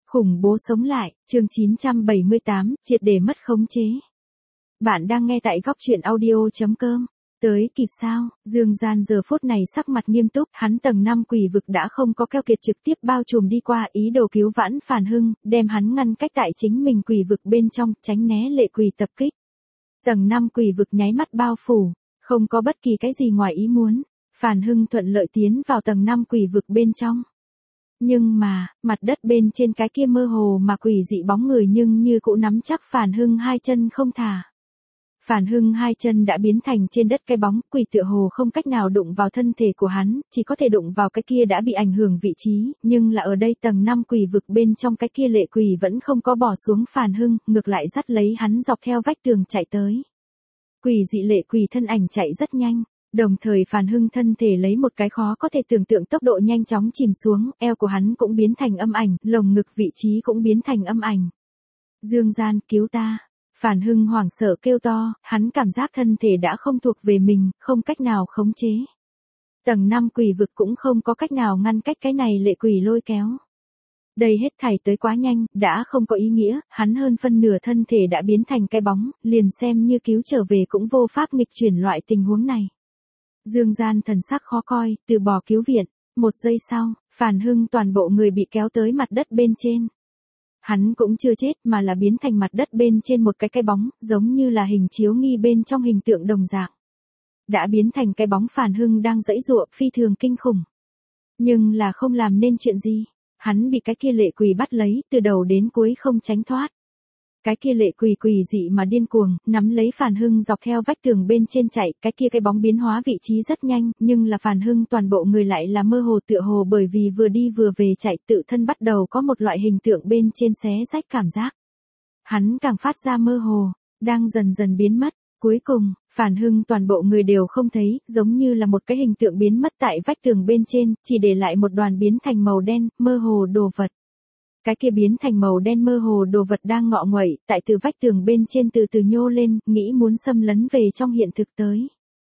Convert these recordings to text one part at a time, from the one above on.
Khủng bố sống lại, chương 978, triệt để mất khống chế. Bạn đang nghe tại góc truyện audio.com. Tới kịp sao? Dương Gian giờ phút này sắc mặt nghiêm túc, hắn tầng 5 quỷ vực đã không có keo kiệt trực tiếp bao trùm đi qua, ý đồ cứu vãn Phản Hưng, đem hắn ngăn cách tại chính mình quỷ vực bên trong, tránh né lệ quỷ tập kích. Tầng 5 quỷ vực nháy mắt bao phủ, không có bất kỳ cái gì ngoài ý muốn. Phản Hưng thuận lợi tiến vào tầng 5 quỷ vực bên trong. Nhưng mà, mặt đất bên trên cái kia mơ hồ mà quỷ dị bóng người nhưng như cũ nắm chắc Phản Hưng hai chân không thả. Phản Hưng hai chân đã biến thành trên đất cái bóng, quỷ tựa hồ không cách nào đụng vào thân thể của hắn, chỉ có thể đụng vào cái kia đã bị ảnh hưởng vị trí, nhưng là ở đây tầng 5 quỷ vực bên trong cái kia lệ quỷ vẫn không có bỏ xuống Phản Hưng, ngược lại dắt lấy hắn dọc theo vách tường chạy tới. Quỷ dị lệ quỷ thân ảnh chạy rất nhanh. Đồng thời Phản Hưng thân thể lấy một cái khó có thể tưởng tượng tốc độ nhanh chóng chìm xuống, eo của hắn cũng biến thành âm ảnh, lồng ngực vị trí cũng biến thành âm ảnh. Dương Gian, cứu ta. Phản Hưng hoảng sợ kêu to, hắn cảm giác thân thể đã không thuộc về mình, không cách nào khống chế. Tầng 5 quỷ vực cũng không có cách nào ngăn cách cái này lệ quỷ lôi kéo. Đây hết thảy tới quá nhanh, đã không có ý nghĩa, hắn hơn phân nửa thân thể đã biến thành cái bóng, liền xem như cứu trở về cũng vô pháp nghịch chuyển loại tình huống này. Dương Gian thần sắc khó coi, từ bỏ cứu viện. Một giây sau, Phản Hưng toàn bộ người bị kéo tới mặt đất bên trên. Hắn cũng chưa chết mà là biến thành mặt đất bên trên một cái bóng, giống như là hình chiếu nghi bên trong hình tượng đồng dạng. Đã biến thành cái bóng Phản Hưng đang giãy giụa phi thường kinh khủng. Nhưng là không làm nên chuyện gì. Hắn bị cái kia lệ quỷ bắt lấy, từ đầu đến cuối không tránh thoát. Cái kia lệ quỷ dị mà điên cuồng, nắm lấy Phản Hưng dọc theo vách tường bên trên chạy, cái bóng biến hóa vị trí rất nhanh, nhưng là Phản Hưng toàn bộ người lại là mơ hồ tựa hồ bởi vì vừa đi vừa về chạy tự thân bắt đầu có một loại hình tượng bên trên xé rách cảm giác. Hắn càng phát ra mơ hồ, đang dần dần biến mất, cuối cùng, Phản Hưng toàn bộ người đều không thấy, giống như là một cái hình tượng biến mất tại vách tường bên trên, chỉ để lại một đoàn biến thành màu đen, mơ hồ đồ vật. Cái kia biến thành màu đen mơ hồ đồ vật đang ngọ nguậy, tại từ vách tường bên trên từ từ nhô lên, nghĩ muốn xâm lấn về trong hiện thực tới.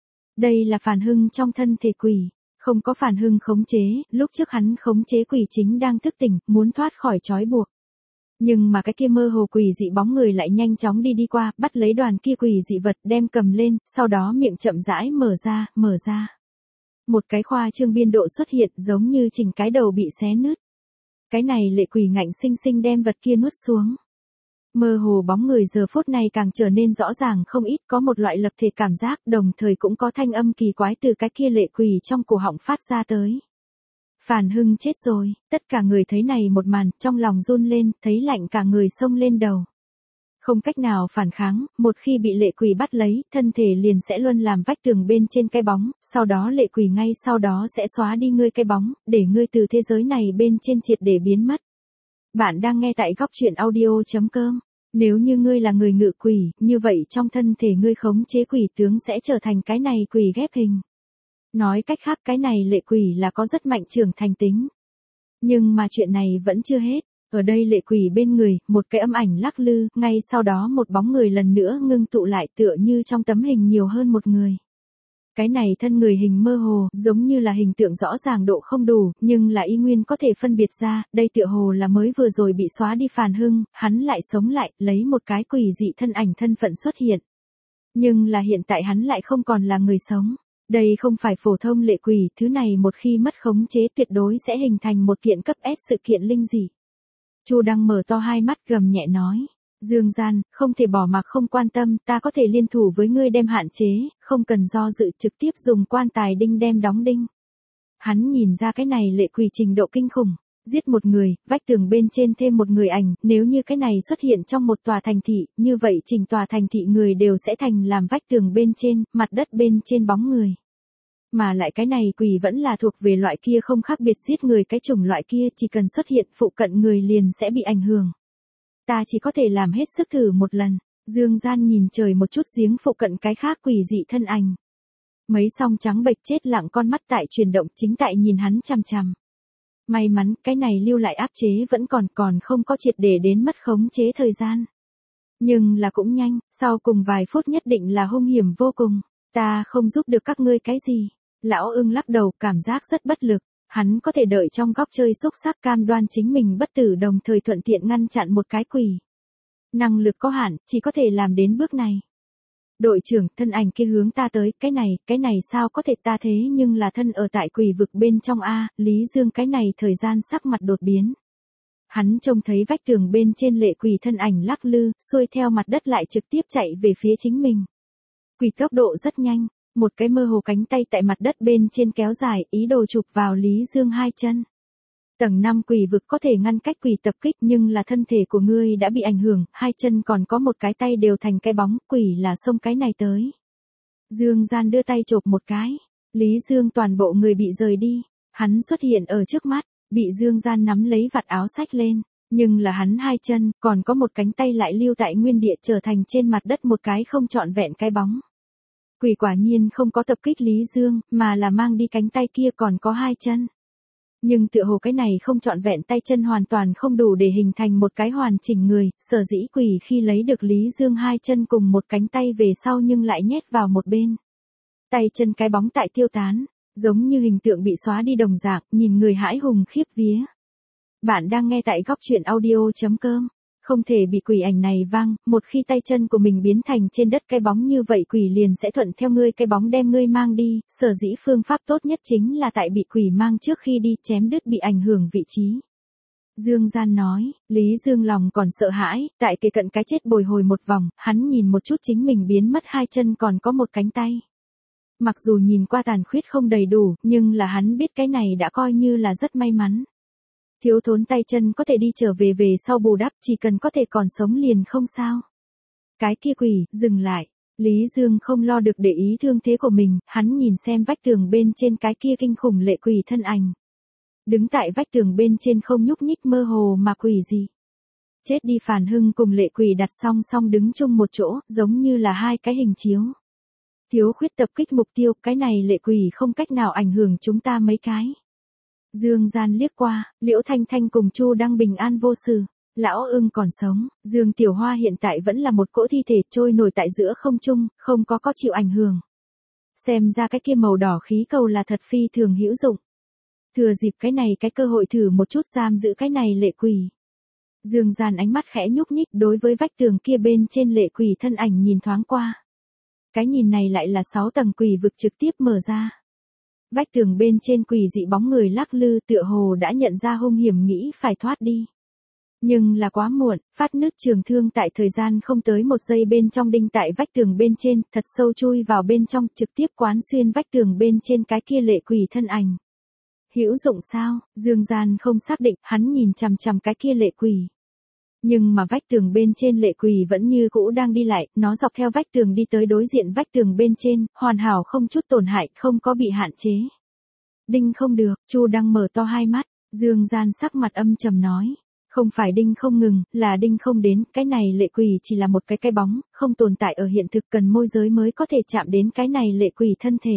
Đây là Phản Hưng trong thân thể quỷ, không có Phản Hưng khống chế, lúc trước hắn khống chế quỷ chính đang thức tỉnh, muốn thoát khỏi trói buộc. Nhưng mà cái kia mơ hồ quỷ dị bóng người lại nhanh chóng đi qua, bắt lấy đoàn kia quỷ dị vật đem cầm lên, sau đó miệng chậm rãi mở ra. Một cái khoa trương biên độ xuất hiện giống như chỉnh cái đầu bị xé nứt. Cái này lệ quỷ ngạnh sinh sinh đem vật kia nuốt xuống. Mơ hồ bóng người giờ phút này càng trở nên rõ ràng không ít, có một loại lập thể cảm giác, đồng thời cũng có thanh âm kỳ quái từ cái kia lệ quỷ trong cổ họng phát ra tới. Phản Hưng chết rồi, tất cả người thấy này một màn, trong lòng run lên, thấy lạnh cả người xông lên đầu. Không cách nào phản kháng, một khi bị lệ quỷ bắt lấy, thân thể liền sẽ luôn làm vách tường bên trên cái bóng, sau đó lệ quỷ ngay sau đó sẽ xóa đi ngươi cái bóng, để ngươi từ thế giới này bên trên triệt để biến mất. Bạn đang nghe tại góc truyện audio.com. Nếu như ngươi là người ngự quỷ, như vậy trong thân thể ngươi khống chế quỷ tướng sẽ trở thành cái này quỷ ghép hình. Nói cách khác cái này lệ quỷ là có rất mạnh trưởng thành tính. Nhưng mà chuyện này vẫn chưa hết. Ở đây lệ quỷ bên người, một cái âm ảnh lắc lư, ngay sau đó một bóng người lần nữa ngưng tụ lại tựa như trong tấm hình nhiều hơn một người. Cái này thân người hình mơ hồ, giống như là hình tượng rõ ràng độ không đủ, nhưng là y nguyên có thể phân biệt ra, đây tựa hồ là mới vừa rồi bị xóa đi Phản Hưng, hắn lại sống lại, lấy một cái quỷ dị thân ảnh thân phận xuất hiện. Nhưng là hiện tại hắn lại không còn là người sống. Đây không phải phổ thông lệ quỷ, thứ này một khi mất khống chế tuyệt đối sẽ hình thành một kiện cấp S sự kiện linh dị. Chu Đăng mở to hai mắt gầm nhẹ nói. Dương Gian, không thể bỏ mặc không quan tâm, ta có thể liên thủ với ngươi đem hạn chế, không cần do dự trực tiếp dùng quan tài đinh đem đóng đinh. Hắn nhìn ra cái này lệ quỷ trình độ kinh khủng, giết một người, vách tường bên trên thêm một người ảnh, nếu như cái này xuất hiện trong một tòa thành thị, như vậy chỉnh tòa thành thị người đều sẽ thành làm vách tường bên trên, mặt đất bên trên bóng người. Mà lại cái này quỷ vẫn là thuộc về loại kia không khác biệt giết người cái chủng loại kia, chỉ cần xuất hiện phụ cận người liền sẽ bị ảnh hưởng. Ta chỉ có thể làm hết sức thử một lần. Dương Gian nhìn trời một chút giếng phụ cận cái khác quỷ dị thân ảnh. Mấy song trắng bệch chết lặng con mắt tại chuyển động chính tại nhìn hắn chằm chằm. May mắn cái này lưu lại áp chế vẫn còn không có triệt để đến mất khống chế thời gian. Nhưng là cũng nhanh, sau cùng vài phút nhất định là hung hiểm vô cùng. Ta không giúp được các ngươi cái gì. Lão Ưng lắc đầu cảm giác rất bất lực. Hắn có thể đợi trong góc chơi xúc sắc cam đoan chính mình bất tử đồng thời thuận tiện ngăn chặn một cái quỷ. Năng lực có hạn, chỉ có thể làm đến bước này. Đội trưởng, thân ảnh kia hướng ta tới, cái này sao có thể ta thế nhưng là thân ở tại quỷ vực bên trong A, Lý Dương cái này thời gian sắc mặt đột biến. Hắn trông thấy vách tường bên trên lệ quỷ thân ảnh lắc lư, xuôi theo mặt đất lại trực tiếp chạy về phía chính mình. Quỷ tốc độ rất nhanh, một cái mơ hồ cánh tay tại mặt đất bên trên kéo dài, ý đồ chụp vào Lý Dương hai chân. Tầng 5 quỷ vực có thể ngăn cách quỷ tập kích nhưng là thân thể của ngươi đã bị ảnh hưởng, hai chân còn có một cái tay đều thành cái bóng, quỷ là xông cái này tới. Dương Gian đưa tay chộp một cái, Lý Dương toàn bộ người bị rời đi, hắn xuất hiện ở trước mắt, bị Dương Gian nắm lấy vạt áo xách lên, nhưng là hắn hai chân, còn có một cánh tay lại lưu tại nguyên địa trở thành trên mặt đất một cái không trọn vẹn cái bóng. Quỷ quả nhiên không có tập kích Lý Dương, mà là mang đi cánh tay kia còn có hai chân. Nhưng tựa hồ cái này không trọn vẹn tay chân hoàn toàn không đủ để hình thành một cái hoàn chỉnh người, sở dĩ quỷ khi lấy được Lý Dương hai chân cùng một cánh tay về sau nhưng lại nhét vào một bên. Tay chân cái bóng tại tiêu tán, giống như hình tượng bị xóa đi đồng dạng, nhìn người hãi hùng khiếp vía. Bạn đang nghe tại góc truyện audio.com. Không thể bị quỷ ảnh này vang, một khi tay chân của mình biến thành trên đất cái bóng như vậy quỷ liền sẽ thuận theo ngươi cái bóng đem ngươi mang đi, sở dĩ phương pháp tốt nhất chính là tại bị quỷ mang trước khi đi chém đứt bị ảnh hưởng vị trí. Dương Gian nói, Lý Dương lòng còn sợ hãi, tại kề cận cái chết bồi hồi một vòng, hắn nhìn một chút chính mình biến mất hai chân còn có một cánh tay. Mặc dù nhìn qua tàn khuyết không đầy đủ, nhưng là hắn biết cái này đã coi như là rất may mắn. Thiếu thốn tay chân có thể đi trở về sau bù đắp, chỉ cần có thể còn sống liền không sao. Cái kia quỷ, dừng lại. Lý Dương không lo được để ý thương thế của mình, hắn nhìn xem vách tường bên trên cái kia kinh khủng lệ quỷ thân ảnh. Đứng tại vách tường bên trên không nhúc nhích mơ hồ mà quỷ gì. Chết đi Phàn Hưng cùng lệ quỷ đặt song song đứng chung một chỗ, giống như là hai cái hình chiếu. Thiếu khuyết tập kích mục tiêu, cái này lệ quỷ không cách nào ảnh hưởng chúng ta mấy cái. Dương Gian liếc qua, Liễu Thanh Thanh cùng Chu Đăng bình an vô sự, Lão Ưng còn sống, Dương Tiểu Hoa hiện tại vẫn là một cỗ thi thể trôi nổi tại giữa không trung, không có chịu ảnh hưởng. Xem ra cái kia màu đỏ khí cầu là thật phi thường hữu dụng. Thừa dịp cái này cái cơ hội thử một chút giam giữ cái này lệ quỷ. Dương Gian ánh mắt khẽ nhúc nhích đối với vách tường kia bên trên lệ quỷ thân ảnh nhìn thoáng qua. Cái nhìn này lại là 6 tầng quỷ vực trực tiếp mở ra. Vách tường bên trên quỷ dị bóng người lắc lư tựa hồ đã nhận ra hung hiểm nghĩ phải thoát đi. Nhưng là quá muộn, phát nứt trường thương tại thời gian không tới 1 giây bên trong đinh tại vách tường bên trên, thật sâu chui vào bên trong trực tiếp quán xuyên vách tường bên trên cái kia lệ quỷ thân ảnh. Hữu dụng sao? Dương Gian không xác định, hắn nhìn chằm chằm cái kia lệ quỷ. Nhưng mà vách tường bên trên lệ quỷ vẫn như cũ đang đi lại, nó dọc theo vách tường đi tới đối diện vách tường bên trên, hoàn hảo không chút tổn hại, không có bị hạn chế. Đinh không được, Chu Đăng mở to hai mắt, Dương Gian sắc mặt âm trầm nói. Không phải đinh không ngừng, là đinh không đến, cái này lệ quỷ chỉ là một cái bóng, không tồn tại ở hiện thực cần môi giới mới có thể chạm đến cái này lệ quỷ thân thể.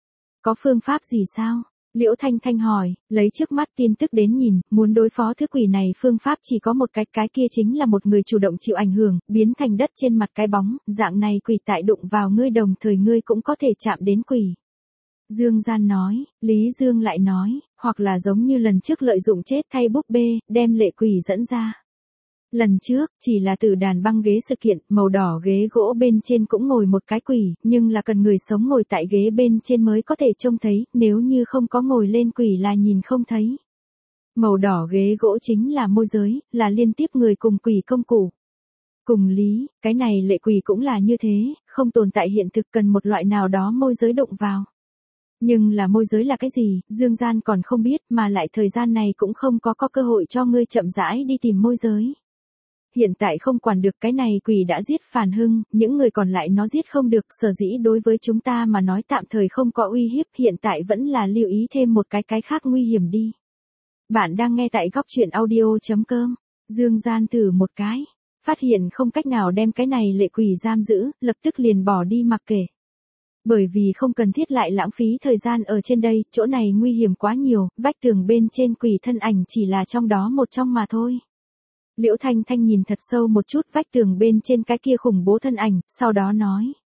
Có phương pháp gì sao? Liễu Thanh Thanh hỏi, lấy trước mắt tin tức đến nhìn, muốn đối phó thứ quỷ này phương pháp chỉ có một cái kia chính là một người chủ động chịu ảnh hưởng, biến thành đất trên mặt cái bóng, dạng này quỷ tại đụng vào ngươi đồng thời ngươi cũng có thể chạm đến quỷ. Dương Gian nói, Lý Dương lại nói, hoặc là giống như lần trước lợi dụng chết thay búp bê, đem lệ quỷ dẫn ra. Lần trước, chỉ là từ đàn băng ghế sự kiện, màu đỏ ghế gỗ bên trên cũng ngồi một cái quỷ, nhưng là cần người sống ngồi tại ghế bên trên mới có thể trông thấy, nếu như không có ngồi lên quỷ là nhìn không thấy. Màu đỏ ghế gỗ chính là môi giới, là liên tiếp người cùng quỷ công cụ. Cùng lý, cái này lệ quỷ cũng là như thế, không tồn tại hiện thực cần một loại nào đó môi giới đụng vào. Nhưng là môi giới là cái gì, Dương Gian còn không biết, mà lại thời gian này cũng không có cơ hội cho ngươi chậm rãi đi tìm môi giới. Hiện tại không quản được cái này quỷ đã giết Phàn Hưng, những người còn lại nó giết không được, sở dĩ đối với chúng ta mà nói tạm thời không có uy hiếp, hiện tại vẫn là lưu ý thêm một cái khác nguy hiểm đi. Bạn đang nghe tại góc truyện audio.com, Dương Gian thử một cái, phát hiện không cách nào đem cái này lệ quỷ giam giữ, lập tức liền bỏ đi mặc kệ. Bởi vì không cần thiết lại lãng phí thời gian ở trên đây, chỗ này nguy hiểm quá nhiều, vách tường bên trên quỷ thân ảnh chỉ là trong đó một trong mà thôi. Liễu Thanh Thanh nhìn thật sâu một chút vách tường bên trên cái kia khủng bố thân ảnh, sau đó nói.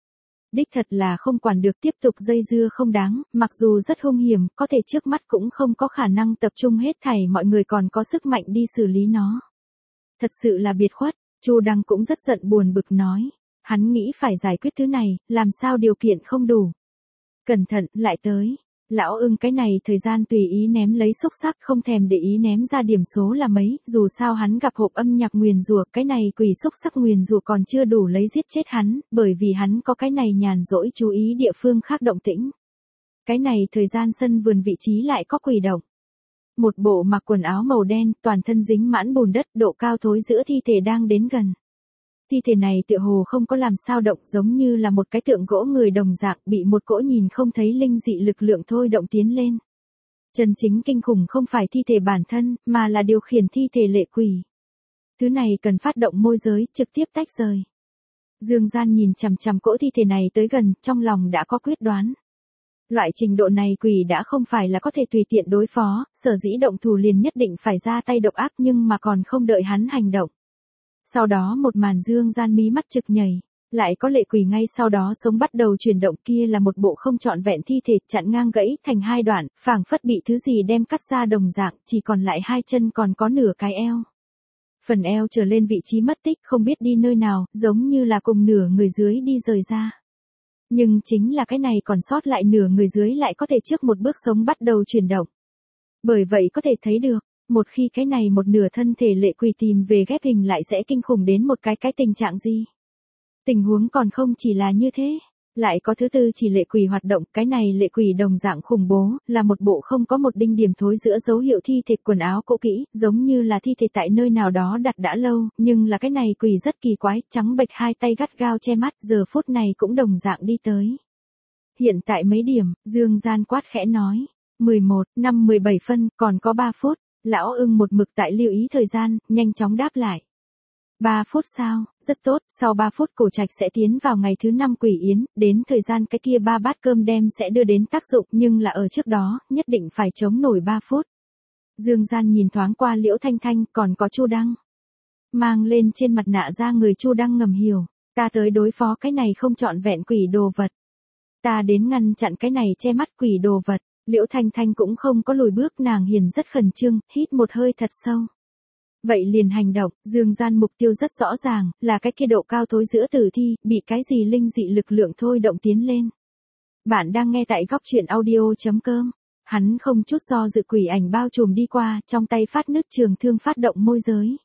Đích thật là không quản được, tiếp tục dây dưa không đáng, mặc dù rất hung hiểm, có thể trước mắt cũng không có khả năng tập trung hết thảy mọi người còn có sức mạnh đi xử lý nó. Thật sự là biệt khuất, Chu Đăng cũng rất giận buồn bực nói. Hắn nghĩ phải giải quyết thứ này, làm sao điều kiện không đủ. Cẩn thận, lại tới. Lão Ưng cái này thời gian tùy ý ném lấy xúc sắc, không thèm để ý ném ra điểm số là mấy, dù sao hắn gặp hộp âm nhạc nguyền rủa, cái này quỷ xúc sắc nguyền rủa còn chưa đủ lấy giết chết hắn, bởi vì hắn có cái này nhàn rỗi chú ý địa phương khác động tĩnh. Cái này thời gian sân vườn vị trí lại có quỷ động. Một bộ mặc quần áo màu đen, toàn thân dính mãn bùn đất, độ cao thối giữa thi thể đang đến gần. Thi thể này tựa hồ không có làm sao động, giống như là một cái tượng gỗ người đồng dạng, bị một cỗ nhìn không thấy linh dị lực lượng thôi động tiến lên. Chân chính kinh khủng không phải thi thể bản thân, mà là điều khiển thi thể lệ quỷ. Thứ này cần phát động môi giới, trực tiếp tách rời. Dương Gian nhìn chằm chằm cỗ thi thể này tới gần, trong lòng đã có quyết đoán. Loại trình độ này quỷ đã không phải là có thể tùy tiện đối phó, sở dĩ động thủ liền nhất định phải ra tay độc ác, nhưng mà còn không đợi hắn hành động. Sau đó một màn Dương Gian mí mắt trực nhảy, lại có lệ quỷ ngay sau đó sống bắt đầu chuyển động, kia là một bộ không trọn vẹn thi thể chặn ngang gãy thành hai đoạn, phảng phất bị thứ gì đem cắt ra đồng dạng, chỉ còn lại hai chân còn có nửa cái eo. Phần eo trở lên vị trí mất tích không biết đi nơi nào, giống như là cùng nửa người dưới đi rời ra. Nhưng chính là cái này còn sót lại nửa người dưới lại có thể trước một bước sống bắt đầu chuyển động. Bởi vậy có thể thấy được, một khi cái này một nửa thân thể lệ quỷ tìm về ghép hình lại sẽ kinh khủng đến một cái tình trạng gì. Tình huống còn không chỉ là như thế, lại có thứ tư chỉ lệ quỷ hoạt động, cái này lệ quỷ đồng dạng khủng bố, là một bộ không có một đinh điểm thối giữa dấu hiệu thi thể, quần áo cũ kỹ, giống như là thi thể tại nơi nào đó đặt đã lâu, nhưng là cái này quỷ rất kỳ quái, trắng bệch hai tay gắt gao che mắt, giờ phút này cũng đồng dạng đi tới. Hiện tại mấy điểm, Dương Gian quát khẽ nói, 11, 5, 17 phân, còn có 3 phút. Lão Ưng một mực tại lưu ý thời gian, nhanh chóng đáp lại. 3 phút sao, rất tốt, sau 3 phút Cổ Trạch sẽ tiến vào ngày thứ 5 quỷ yến, đến thời gian cái kia 3 bát cơm đem sẽ đưa đến tác dụng, nhưng là ở trước đó, nhất định phải chống nổi 3 phút. Dương Gian nhìn thoáng qua Liễu Thanh Thanh, còn có Chu Đăng. Mang lên trên mặt nạ ra người Chu Đăng ngầm hiểu, ta tới đối phó cái này không trọn vẹn quỷ đồ vật. Ta đến ngăn chặn cái này che mắt quỷ đồ vật. Liễu Thanh Thanh cũng không có lùi bước, nàng hiền rất khẩn trương, hít một hơi thật sâu. Vậy liền hành động, Dương Gian mục tiêu rất rõ ràng, là cái kia độ cao thối giữa tử thi, bị cái gì linh dị lực lượng thôi động tiến lên. Bạn đang nghe tại góc truyện audio.com. Hắn không chút do dự quỷ ảnh bao trùm đi qua, trong tay phát nứt trường thương phát động môi giới.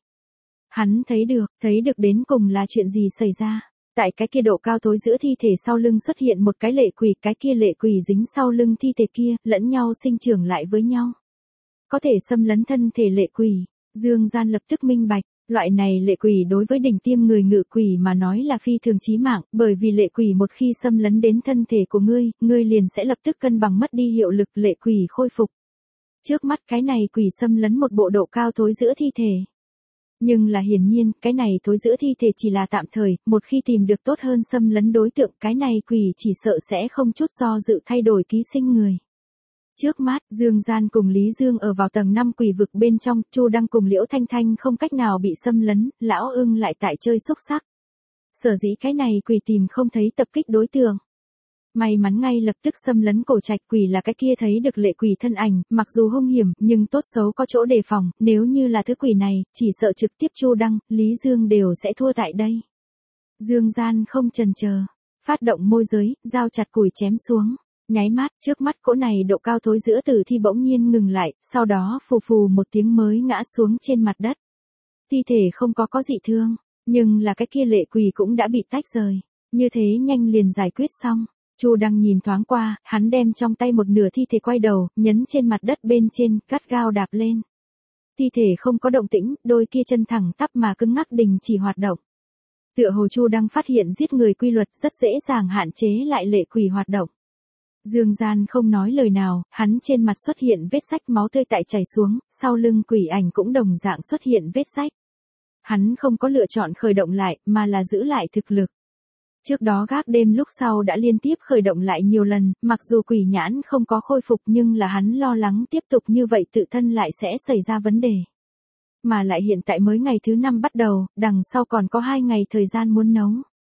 Hắn thấy được đến cùng là chuyện gì xảy ra. Tại cái kia độ cao thối giữa thi thể sau lưng xuất hiện một cái lệ quỷ, cái kia lệ quỷ dính sau lưng thi thể kia, lẫn nhau sinh trưởng lại với nhau. Có thể xâm lấn thân thể lệ quỷ, Dương Gian lập tức minh bạch, loại này lệ quỷ đối với đỉnh tiêm người ngự quỷ mà nói là phi thường chí mạng, bởi vì lệ quỷ một khi xâm lấn đến thân thể của ngươi liền sẽ lập tức cân bằng mất đi hiệu lực, lệ quỷ khôi phục. Trước mắt cái này quỷ xâm lấn một bộ độ cao thối giữa thi thể. Nhưng là hiển nhiên, cái này thối giữa thi thể chỉ là tạm thời, một khi tìm được tốt hơn xâm lấn đối tượng, cái này quỷ chỉ sợ sẽ không chút do dự thay đổi ký sinh người. Trước mắt, Dương Gian cùng Lý Dương ở vào tầng 5 quỷ vực bên trong, Chu Đăng cùng Liễu Thanh Thanh không cách nào bị xâm lấn, Lão Ưng lại tại chơi xúc sắc. Sở dĩ cái này quỷ tìm không thấy tập kích đối tượng. May mắn ngay lập tức xâm lấn Cổ Trạch, quỷ là cái kia thấy được lệ quỷ thân ảnh, mặc dù hung hiểm, nhưng tốt xấu có chỗ đề phòng, nếu như là thứ quỷ này, chỉ sợ trực tiếp Chu Đăng, Lý Dương đều sẽ thua tại đây. Dương Gian không chần chờ, phát động môi giới, dao chặt củi chém xuống. Nháy mắt, trước mắt cỗ này độ cao thối giữa tử thi bỗng nhiên ngừng lại, sau đó phù phù một tiếng mới ngã xuống trên mặt đất. Thi thể không có dị thương, nhưng là cái kia lệ quỷ cũng đã bị tách rời, như thế nhanh liền giải quyết xong. Chu Đăng nhìn thoáng qua, hắn đem trong tay một nửa thi thể quay đầu, nhấn trên mặt đất bên trên, gắt gao đạp lên. Thi thể không có động tĩnh, đôi kia chân thẳng tắp mà cứng ngắc đình chỉ hoạt động. Tựa hồ Chu Đăng phát hiện giết người quy luật rất dễ dàng hạn chế lại lệ quỷ hoạt động. Dương Gian không nói lời nào, hắn trên mặt xuất hiện vết rách, máu tươi tại chảy xuống, sau lưng quỷ ảnh cũng đồng dạng xuất hiện vết rách. Hắn không có lựa chọn khởi động lại, mà là giữ lại thực lực. Trước đó gác đêm lúc sau đã liên tiếp khởi động lại nhiều lần, mặc dù quỷ nhãn không có khôi phục nhưng là hắn lo lắng tiếp tục như vậy tự thân lại sẽ xảy ra vấn đề. Mà lại hiện tại mới ngày thứ 5 bắt đầu, đằng sau còn có 2 ngày thời gian muốn nấu.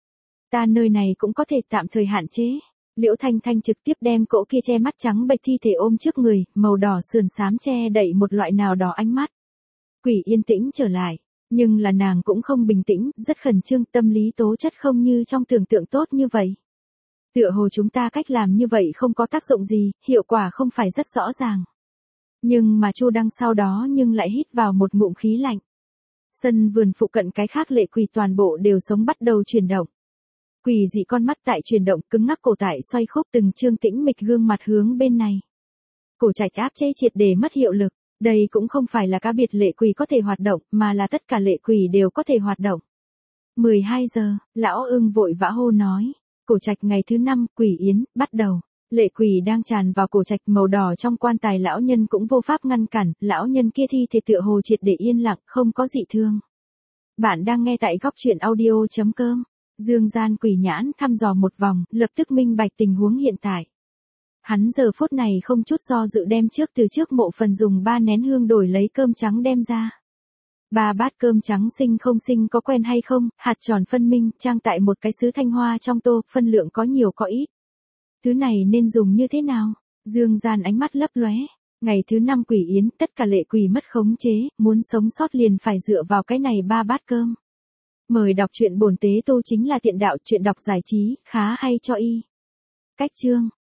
Ta nơi này cũng có thể tạm thời hạn chế. Liễu Thanh Thanh trực tiếp đem cỗ kia che mắt trắng bệch thi thể ôm trước người, màu đỏ sườn xám che đậy một loại nào đó ánh mắt. Quỷ yên tĩnh trở lại, nhưng là nàng cũng không bình tĩnh, rất khẩn trương, tâm lý tố chất không như trong tưởng tượng tốt như vậy. Tựa hồ chúng ta cách làm như vậy không có tác dụng gì, hiệu quả không phải rất rõ ràng. Nhưng mà Chu Đăng sau đó nhưng lại hít vào một ngụm khí lạnh. Sân vườn phụ cận cái khác lệ quỷ toàn bộ đều sống bắt đầu chuyển động. Quỷ dị con mắt tại chuyển động, cứng ngắc cổ tại xoay khúc, từng trương tĩnh mịch gương mặt hướng bên này. Cổ trạch áp chế triệt để mất hiệu lực, đây cũng không phải là cá biệt lệ quỷ có thể hoạt động, mà là tất cả lệ quỷ đều có thể hoạt động. 12 giờ, lão ưng vội vã hô nói, cổ trạch ngày thứ 5, quỷ yến, bắt đầu. Lệ quỷ đang tràn vào cổ trạch, màu đỏ trong quan tài lão nhân cũng vô pháp ngăn cản, lão nhân kia thi thể tựa hồ triệt để yên lặng, không có dị thương. Bạn đang nghe tại góc truyện audio.com. Dương Gian Quỷ nhãn thăm dò một vòng, lập tức minh bạch tình huống hiện tại. Hắn giờ phút này không chút do dự đem từ trước mộ phần dùng 3 nén hương đổi lấy cơm trắng đem ra. 3 bát cơm trắng sinh không sinh có quen hay không, hạt tròn phân minh, trang tại một cái sứ thanh hoa trong tô, phân lượng có nhiều có ít. Thứ này nên dùng như thế nào? Dương Gian ánh mắt lấp lóe. Ngày thứ 5 quỷ yến, tất cả lệ quỷ mất khống chế, muốn sống sót liền phải dựa vào cái này 3 bát cơm. Mời đọc truyện bổn tế tu chính là tiện đạo, truyện đọc giải trí, khá hay cho y. Cách chương,